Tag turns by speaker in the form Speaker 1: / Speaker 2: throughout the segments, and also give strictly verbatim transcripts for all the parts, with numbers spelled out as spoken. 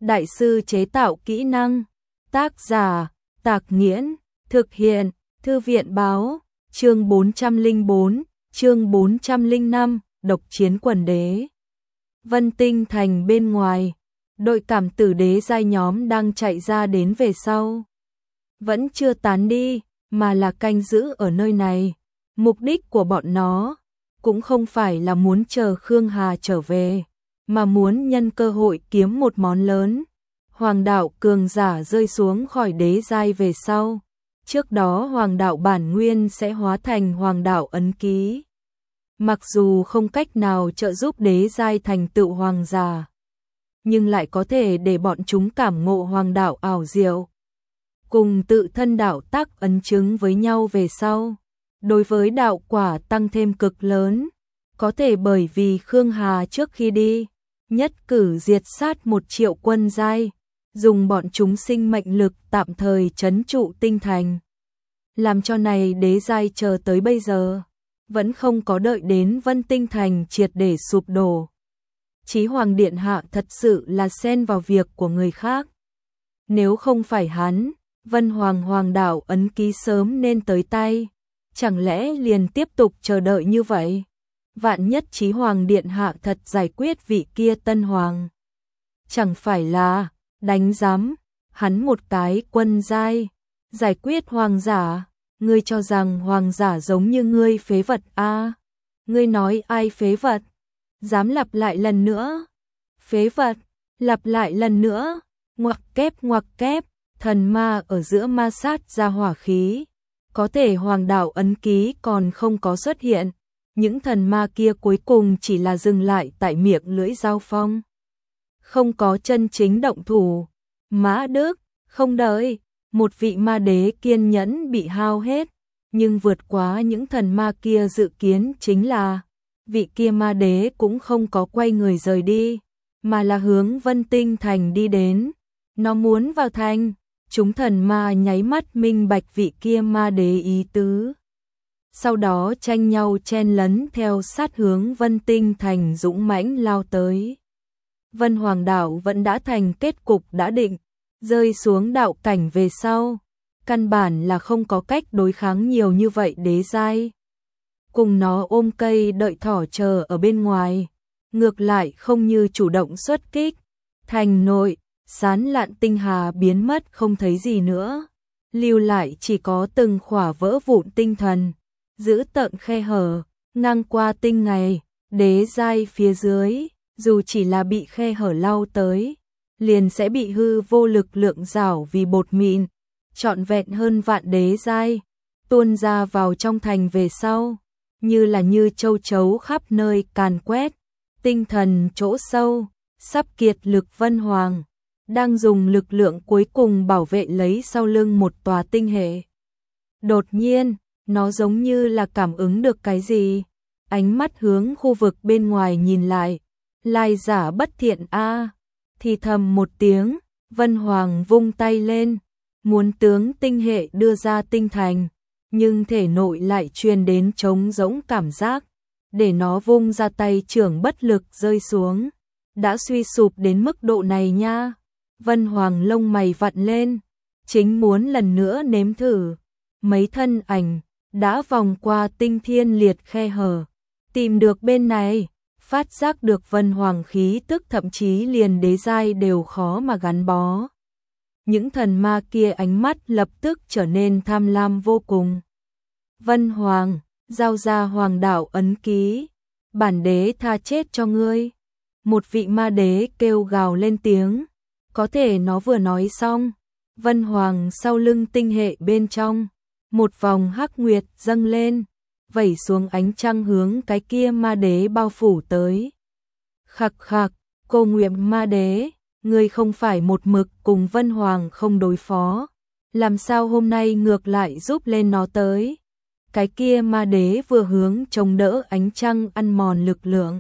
Speaker 1: đại sư chế tạo kỹ năng. Tác giả, Tạc Nghiễn, thực hiện, Thư viện báo, chương bốn trăm lẻ bốn, chương bốn trăm lẻ năm, độc chiến quần đế. Vân Tinh Thành bên ngoài, đội cảm tử đế giai nhóm đang chạy ra đến về sau. Vẫn chưa tán đi, mà là canh giữ ở nơi này. Mục đích của bọn nó cũng không phải là muốn chờ Khương Hà trở về, mà muốn nhân cơ hội kiếm một món lớn. Hoàng đạo cường giả rơi xuống khỏi đế giai về sau. Trước đó hoàng đạo bản nguyên sẽ hóa thành hoàng đạo ấn ký. Mặc dù không cách nào trợ giúp đế giai thành tựu hoàng giả, nhưng lại có thể để bọn chúng cảm ngộ hoàng đạo ảo diệu, cùng tự thân đạo tác ấn chứng với nhau về sau. Đối với đạo quả tăng thêm cực lớn, có thể bởi vì Khương Hà trước khi đi, nhất cử diệt sát một triệu quân giai, dùng bọn chúng sinh mệnh lực tạm thời trấn trụ tinh thành. Làm cho này đế giai chờ tới bây giờ, vẫn không có đợi đến Vân Tinh Thành triệt để sụp đổ. Chí Hoàng Điện Hạ thật sự là xen vào việc của người khác. Nếu không phải hắn, Vân Hoàng Hoàng đạo ấn ký sớm nên tới tay. Chẳng lẽ liền tiếp tục chờ đợi như vậy? Vạn nhất Chí Hoàng Điện Hạ thật giải quyết vị kia tân hoàng. Chẳng phải là đánh giám, hắn một cái quân giai, giải quyết hoàng giả. Ngươi cho rằng hoàng giả giống như ngươi phế vật a? À? Ngươi nói ai phế vật? Dám lặp lại lần nữa. Phế vật, lặp lại lần nữa. Ngoặc kép ngoặc kép, thần ma ở giữa ma sát ra hỏa khí. Có thể hoàng đạo ấn ký còn không có xuất hiện. Những thần ma kia cuối cùng chỉ là dừng lại tại miệng lưỡi giao phong. Không có chân chính động thủ. Mã Đức, không đợi. Một vị ma đế kiên nhẫn bị hao hết. Nhưng vượt quá những thần ma kia dự kiến chính là vị kia ma đế cũng không có quay người rời đi, mà là hướng Vân Tinh Thành đi đến. Nó muốn vào thành. Chúng thần ma nháy mắt minh bạch vị kia ma đế ý tứ. Sau đó tranh nhau chen lấn theo sát hướng Vân Tinh Thành dũng mãnh lao tới. Vân Hoàng đảo vẫn đã thành kết cục đã định, rơi xuống đạo cảnh về sau. Căn bản là không có cách đối kháng nhiều như vậy đế giai. Cùng nó ôm cây đợi thỏ chờ ở bên ngoài. Ngược lại không như chủ động xuất kích. Thành nội, sán lạn tinh hà biến mất không thấy gì nữa. Lưu lại chỉ có từng khỏa vỡ vụn tinh thần. Giữ tợn khe hở, ngang qua tinh ngày, đế giai phía dưới. Dù chỉ là bị khe hở lau tới, liền sẽ bị hư vô lực lượng rảo vì bột mịn. Trọn vẹn hơn vạn đế giai, tuôn ra vào trong thành về sau. Như là như châu chấu khắp nơi càn quét. Tinh thần chỗ sâu, sắp kiệt lực Vân Hoàng. Đang dùng lực lượng cuối cùng bảo vệ lấy sau lưng một tòa tinh hệ. Đột nhiên, nó giống như là cảm ứng được cái gì. Ánh mắt hướng khu vực bên ngoài nhìn lại. Lai giả bất thiện a, thì thầm một tiếng, Vân Hoàng vung tay lên, muốn tướng tinh hệ đưa ra tinh thành, nhưng thể nội lại truyền đến trống rỗng cảm giác, để nó vung ra tay trưởng bất lực rơi xuống. Đã suy sụp đến mức độ này nha. Vân Hoàng lông mày vặn lên, chính muốn lần nữa nếm thử. Mấy thân ảnh đã vòng qua tinh thiên liệt khe hở, tìm được bên này. Phát giác được Vân Hoàng khí tức thậm chí liền đế giai đều khó mà gắn bó. Những thần ma kia ánh mắt lập tức trở nên tham lam vô cùng. Vân Hoàng, giao ra hoàng đạo ấn ký, bản đế tha chết cho ngươi. Một vị ma đế kêu gào lên tiếng. Có thể nó vừa nói xong, Vân Hoàng sau lưng tinh hệ bên trong, một vòng hắc nguyệt dâng lên, vẩy xuống ánh trăng hướng cái kia ma đế bao phủ tới. Khặc khặc, cô Nguyệt ma đế, ngươi không phải một mực cùng Vân Hoàng không đối phó, làm sao hôm nay ngược lại giúp lên nó tới. Cái kia ma đế vừa hướng chống đỡ ánh trăng ăn mòn lực lượng.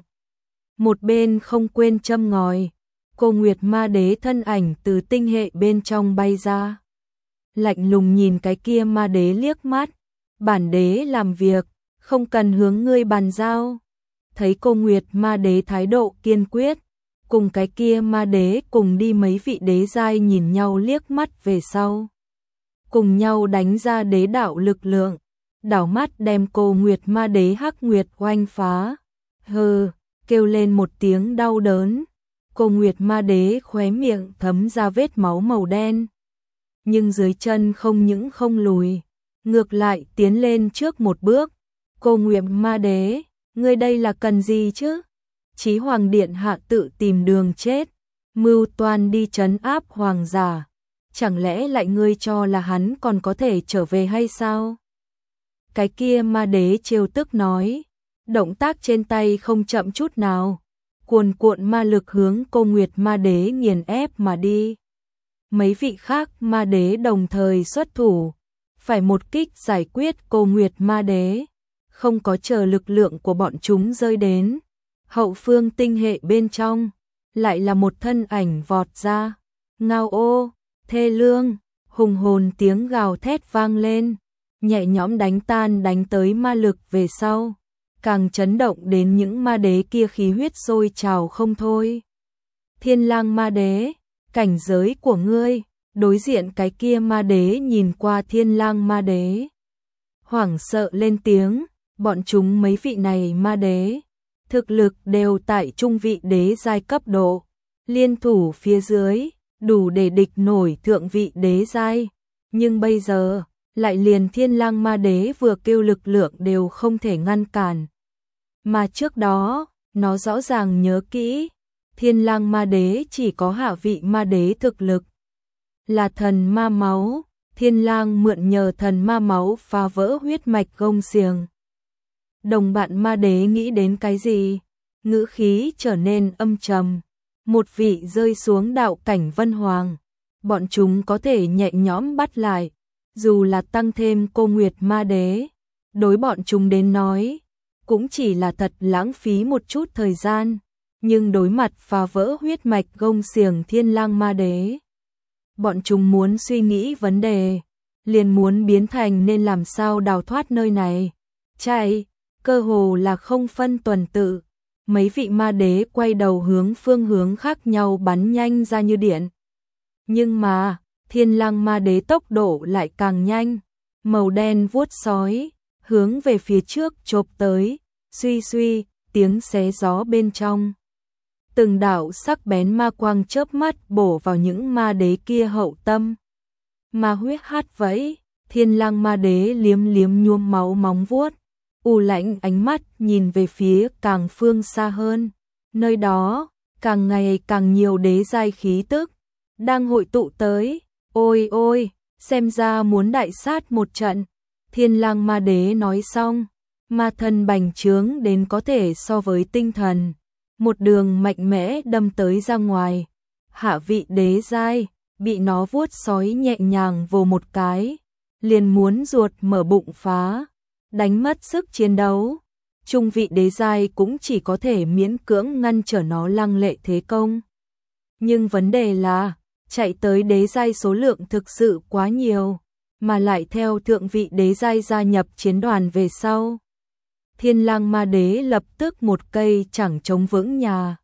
Speaker 1: Một bên không quên châm ngòi, cô Nguyệt ma đế thân ảnh từ tinh hệ bên trong bay ra. Lạnh lùng nhìn cái kia ma đế liếc mắt, bản đế làm việc, không cần hướng ngươi bàn giao. Thấy cô Nguyệt ma đế thái độ kiên quyết, cùng cái kia ma đế cùng đi. Mấy vị đế giai nhìn nhau liếc mắt về sau, cùng nhau đánh ra đế đạo lực lượng, đảo mắt đem Cô Nguyệt ma đế Hắc Nguyệt oanh phá. Hừ, kêu lên một tiếng đau đớn, Cô Nguyệt ma đế khóe miệng thấm ra vết máu màu đen, nhưng dưới chân không những không lùi, ngược lại tiến lên trước một bước. Cô Nguyệt ma đế, ngươi đây là cần gì chứ? Chí Hoàng điện hạ tự tìm đường chết, mưu toan đi trấn áp hoàng giả, chẳng lẽ lại ngươi cho là hắn còn có thể trở về hay sao? Cái kia ma đế trêu tức nói, động tác trên tay không chậm chút nào, cuồn cuộn ma lực hướng Cô Nguyệt ma đế nghiền ép mà đi. Mấy vị khác ma đế đồng thời xuất thủ, phải một kích giải quyết Cô Nguyệt ma đế. Không có chờ lực lượng của bọn chúng rơi đến, hậu phương tinh hệ bên trong lại là một thân ảnh vọt ra. Ngao ô, thê lương, hùng hồn tiếng gào thét vang lên, nhẹ nhõm đánh tan đánh tới ma lực về sau, càng chấn động đến những ma đế kia khí huyết sôi trào không thôi. Thiên Lang ma đế, cảnh giới của ngươi. Đối diện cái kia ma đế nhìn qua Thiên Lang ma đế, hoảng sợ lên tiếng. Bọn chúng mấy vị này ma đế, thực lực đều tại trung vị đế giai cấp độ, liên thủ phía dưới, đủ để địch nổi thượng vị đế giai. Nhưng bây giờ, lại liền Thiên Lang ma đế vừa kêu lực lượng đều không thể ngăn cản. Mà trước đó, nó rõ ràng nhớ kỹ, Thiên Lang ma đế chỉ có hạ vị ma đế thực lực, là thần ma máu. Thiên Lang mượn nhờ thần ma máu phá vỡ huyết mạch gông xiềng. Đồng bạn ma đế nghĩ đến cái gì? Ngữ khí trở nên âm trầm. Một vị rơi xuống đạo cảnh vân hoàng, bọn chúng có thể nhẹ nhõm bắt lại. Dù là tăng thêm Cô Nguyệt ma đế, đối bọn chúng đến nói, cũng chỉ là thật lãng phí một chút thời gian. Nhưng đối mặt phá vỡ huyết mạch gông xiềng Thiên Lang ma đế, bọn chúng muốn suy nghĩ vấn đề, liền muốn biến thành nên làm sao đào thoát nơi này. Chạy, cơ hồ là không phân tuần tự. Mấy vị ma đế quay đầu hướng phương hướng khác nhau bắn nhanh ra như điện. Nhưng mà, Thiên Lang ma đế tốc độ lại càng nhanh, màu đen vuốt sói, hướng về phía trước chộp tới, suy suy, tiếng xé gió bên trong. Từng đạo sắc bén ma quang chớp mắt bổ vào những ma đế kia hậu tâm. Ma huyết hát vẫy, Thiên Lang ma đế liếm liếm nhuốm máu móng vuốt, u lãnh ánh mắt nhìn về phía càng phương xa hơn. Nơi đó, càng ngày càng nhiều đế giai khí tức đang hội tụ tới. Ôi ôi, xem ra muốn đại sát một trận. Thiên Lang ma đế nói xong, ma thân bành trướng đến có thể so với tinh thần, một đường mạnh mẽ đâm tới ra ngoài. Hạ vị đế giai bị nó vuốt sói nhẹ nhàng vồ một cái, liền muốn ruột mở bụng phá, đánh mất sức chiến đấu. Trung vị đế giai cũng chỉ có thể miễn cưỡng ngăn trở nó lăng lệ thế công. Nhưng vấn đề là, chạy tới đế giai số lượng thực sự quá nhiều, mà lại theo thượng vị đế giai gia nhập chiến đoàn về sau. Thiên Lang ma đế lập tức một cây chẳng chống vững nhà.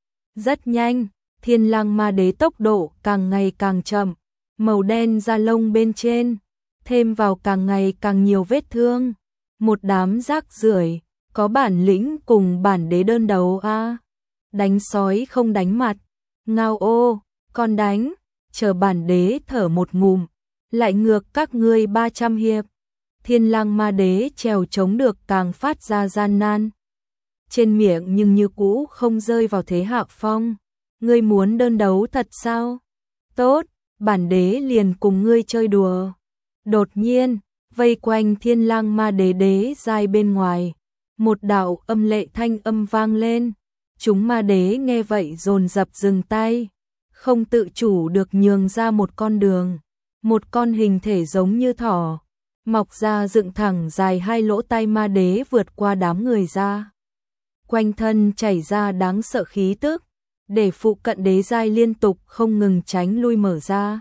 Speaker 1: Rất nhanh, Thiên Lang ma đế tốc độ càng ngày càng chậm, màu đen da lông bên trên, thêm vào càng ngày càng nhiều vết thương. Một đám rác rưởi, có bản lĩnh cùng bản đế đơn đấu a à. Đánh sói không đánh mặt, ngao ô, con đánh, chờ bản đế thở một ngụm, lại ngược các ngươi ba trăm hiệp. Thiên Lang ma đế trèo chống được càng phát ra gian nan. Trên miệng nhưng như cũ không rơi vào thế hạ phong. Ngươi muốn đơn đấu thật sao? Tốt, bản đế liền cùng ngươi chơi đùa. Đột nhiên, vây quanh Thiên Lang ma đế đế giai bên ngoài, một đạo âm lệ thanh âm vang lên. Chúng ma đế nghe vậy dồn dập dừng tay, không tự chủ được nhường ra một con đường. Một con hình thể giống như thỏ, mọc ra dựng thẳng dài hai lỗ tai ma đế vượt qua đám người ra. Quanh thân chảy ra đáng sợ khí tức, để phụ cận đế giai liên tục không ngừng tránh lui mở ra.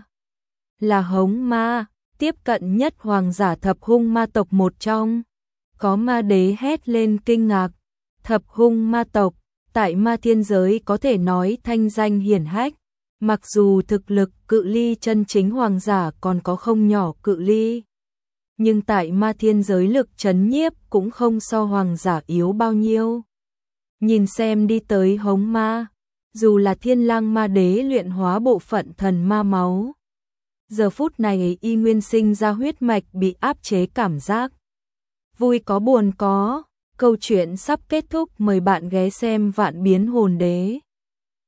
Speaker 1: Là hống ma, tiếp cận nhất hoàng giả thập hung ma tộc một trong. Có ma đế hét lên kinh ngạc, thập hung ma tộc, tại ma thiên giới có thể nói thanh danh hiển hách. Mặc dù thực lực cự ly chân chính hoàng giả còn có không nhỏ cự ly, nhưng tại ma thiên giới lực chấn nhiếp cũng không so hoàng giả yếu bao nhiêu. Nhìn xem đi tới hống ma, dù là thiên lang ma đế luyện hóa bộ phận thần ma máu. Giờ phút này y nguyên sinh ra huyết mạch bị áp chế cảm giác. Vui có buồn có, câu chuyện sắp kết thúc, mời bạn ghé xem Vạn Biến Hồn Đế.